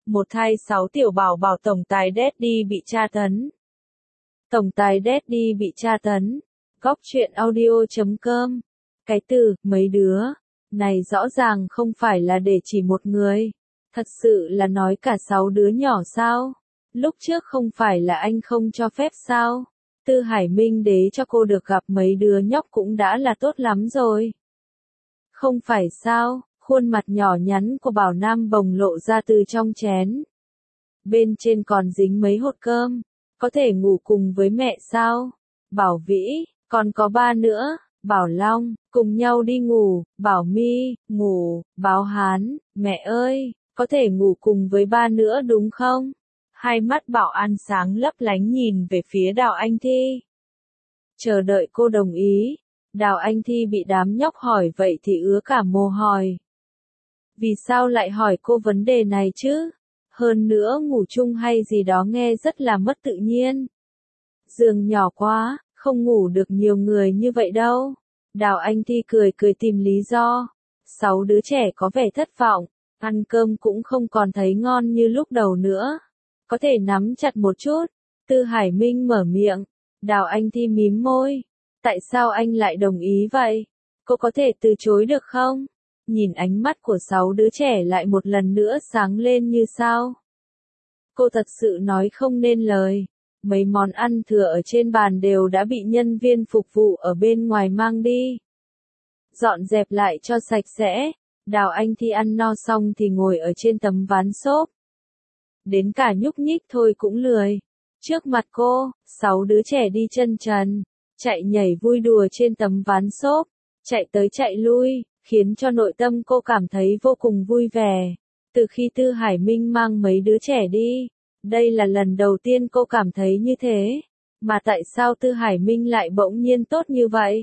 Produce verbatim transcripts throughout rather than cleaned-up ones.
Một thai sáu tiểu bảo bảo tổng tài Daddy bị tra tấn. Tổng tài Daddy bị tra tấn. Góc truyện audio chấm com. Cái từ, mấy đứa, này rõ ràng không phải là để chỉ một người. Thật sự là nói cả sáu đứa nhỏ sao? Lúc trước không phải là anh không cho phép sao? Tư Hải Minh đế cho cô được gặp mấy đứa nhóc cũng đã là tốt lắm rồi. Không phải sao? Khuôn mặt nhỏ nhắn của Bảo Nam bồng lộ ra từ trong chén. Bên trên còn dính mấy hột cơm. Có thể ngủ cùng với mẹ sao? Bảo Vĩ, còn có ba nữa. Bảo Long, cùng nhau đi ngủ. Bảo My, ngủ. Báo Hán, mẹ ơi, có thể ngủ cùng với ba nữa đúng không? Hai mắt Bảo An sáng lấp lánh nhìn về phía Đào Anh Thi. Chờ đợi cô đồng ý. Đào Anh Thi bị đám nhóc hỏi vậy thì ứa cả mồ hôi. Vì sao lại hỏi cô vấn đề này chứ? Hơn nữa ngủ chung hay gì đó nghe rất là mất tự nhiên. Giường nhỏ quá, không ngủ được nhiều người như vậy đâu. Đào Anh Thi cười cười tìm lý do. Sáu đứa trẻ có vẻ thất vọng, ăn cơm cũng không còn thấy ngon như lúc đầu nữa. Có thể nắm chặt một chút. Tư Hải Minh mở miệng. Đào Anh Thi mím môi. Tại sao anh lại đồng ý vậy? Cô có thể từ chối được không? Nhìn ánh mắt của sáu đứa trẻ lại một lần nữa sáng lên như sao. Cô thật sự nói không nên lời. Mấy món ăn thừa ở trên bàn đều đã bị nhân viên phục vụ ở bên ngoài mang đi. Dọn dẹp lại cho sạch sẽ. Đào Anh Thi ăn no xong thì ngồi ở trên tấm ván xốp. Đến cả nhúc nhích thôi cũng lười. Trước mặt cô, sáu đứa trẻ đi chân trần, chạy nhảy vui đùa trên tấm ván xốp, chạy tới chạy lui, khiến cho nội tâm cô cảm thấy vô cùng vui vẻ. Từ khi Tư Hải Minh mang mấy đứa trẻ đi, đây là lần đầu tiên cô cảm thấy như thế. Mà tại sao Tư Hải Minh lại bỗng nhiên tốt như vậy?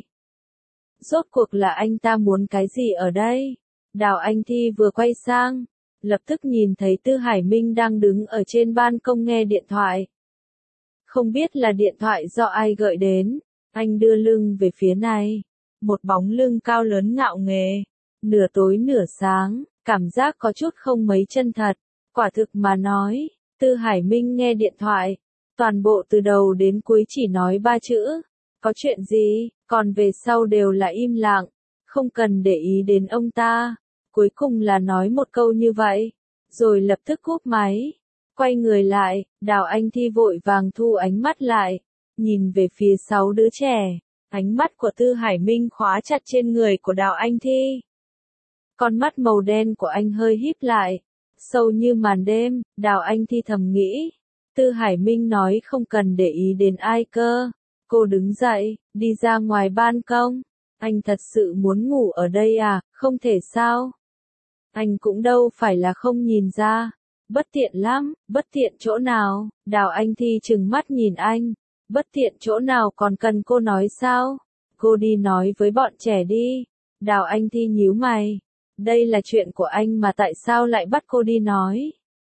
Rốt cuộc là anh ta muốn cái gì ở đây? Đào Anh Thi vừa quay sang, lập tức nhìn thấy Tư Hải Minh đang đứng ở trên ban công nghe điện thoại. Không biết là điện thoại do ai gợi đến, anh đưa lưng về phía này. Một bóng lưng cao lớn ngạo nghễ, nửa tối nửa sáng, cảm giác có chút không mấy chân thật. Quả thực mà nói, Tư Hải Minh nghe điện thoại, toàn bộ từ đầu đến cuối chỉ nói ba chữ. Có chuyện gì, còn về sau đều là im lặng, không cần để ý đến ông ta. Cuối cùng là nói một câu như vậy, rồi lập tức cúp máy. Quay người lại, Đào Anh Thi vội vàng thu ánh mắt lại, nhìn về phía sáu đứa trẻ. Ánh mắt của Tư Hải Minh khóa chặt trên người của Đào Anh Thi. Con mắt màu đen của anh hơi híp lại, sâu như màn đêm. Đào Anh Thi thầm nghĩ. Tư Hải Minh nói không cần để ý đến ai cơ. Cô đứng dậy, đi ra ngoài ban công. Anh thật sự muốn ngủ ở đây à? Không thể sao? Anh cũng đâu phải là không nhìn ra. Bất tiện lắm, bất tiện chỗ nào? Đào Anh Thi trừng mắt nhìn anh. Bất tiện chỗ nào còn cần cô nói sao? Cô đi nói với bọn trẻ đi. Đào Anh Thi nhíu mày. Đây là chuyện của anh mà tại sao lại bắt cô đi nói?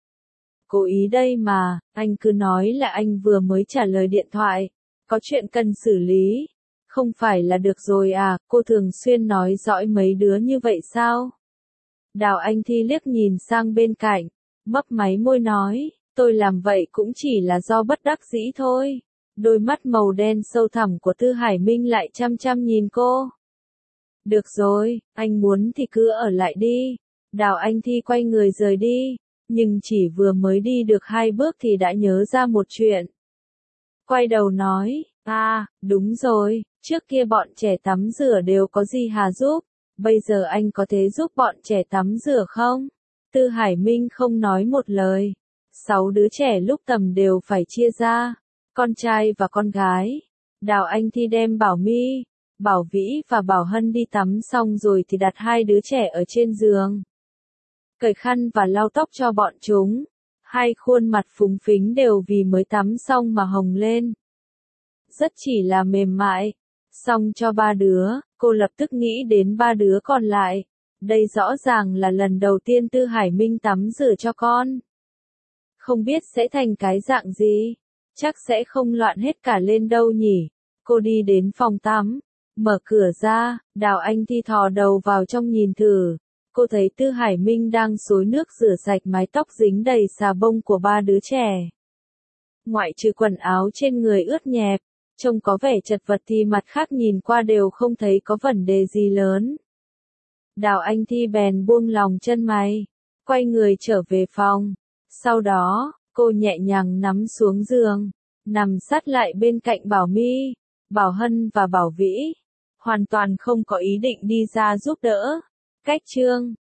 Cố ý đây mà, anh cứ nói là anh vừa mới trả lời điện thoại. Có chuyện cần xử lý. Không phải là được rồi à, cô thường xuyên nói dõi mấy đứa như vậy sao? Đào Anh Thi liếc nhìn sang bên cạnh, mấp máy môi nói, tôi làm vậy cũng chỉ là do bất đắc dĩ thôi. Đôi mắt màu đen sâu thẳm của Tư Hải Minh lại chăm chăm nhìn cô. Được rồi, anh muốn thì cứ ở lại đi. Đào Anh Thi quay người rời đi, nhưng chỉ vừa mới đi được hai bước thì đã nhớ ra một chuyện. Quay đầu nói, à, đúng rồi, trước kia bọn trẻ tắm rửa đều có gì Hà giúp, bây giờ anh có thể giúp bọn trẻ tắm rửa không? Tư Hải Minh không nói một lời. Sáu đứa trẻ lúc tầm đều phải chia ra, con trai và con gái. Đào Anh Thi đem Bảo My, Bảo Vĩ và Bảo Hân đi tắm xong rồi thì đặt hai đứa trẻ ở trên giường. Cởi khăn và lau tóc cho bọn chúng. Hai khuôn mặt phúng phính đều vì mới tắm xong mà hồng lên. Rất chỉ là mềm mại. Xong cho ba đứa, cô lập tức nghĩ đến ba đứa còn lại. Đây rõ ràng là lần đầu tiên Tư Hải Minh tắm rửa cho con. Không biết sẽ thành cái dạng gì. Chắc sẽ không loạn hết cả lên đâu nhỉ. Cô đi đến phòng tắm, mở cửa ra, Đào Anh Thi thò đầu vào trong nhìn thử. cô thấy Tư Hải Minh đang xối nước rửa sạch mái tóc dính đầy xà bông của ba đứa trẻ. Ngoại trừ quần áo trên người ướt nhẹp, trông có vẻ chật vật thì mặt khác nhìn qua đều không thấy có vấn đề gì lớn. Đào Anh Thi bèn buông lòng chân mày, quay người trở về phòng. Sau đó, cô nhẹ nhàng nắm xuống giường, nằm sát lại bên cạnh Bảo My, Bảo Hân và Bảo Vĩ, hoàn toàn không có ý định đi ra giúp đỡ. Cách chương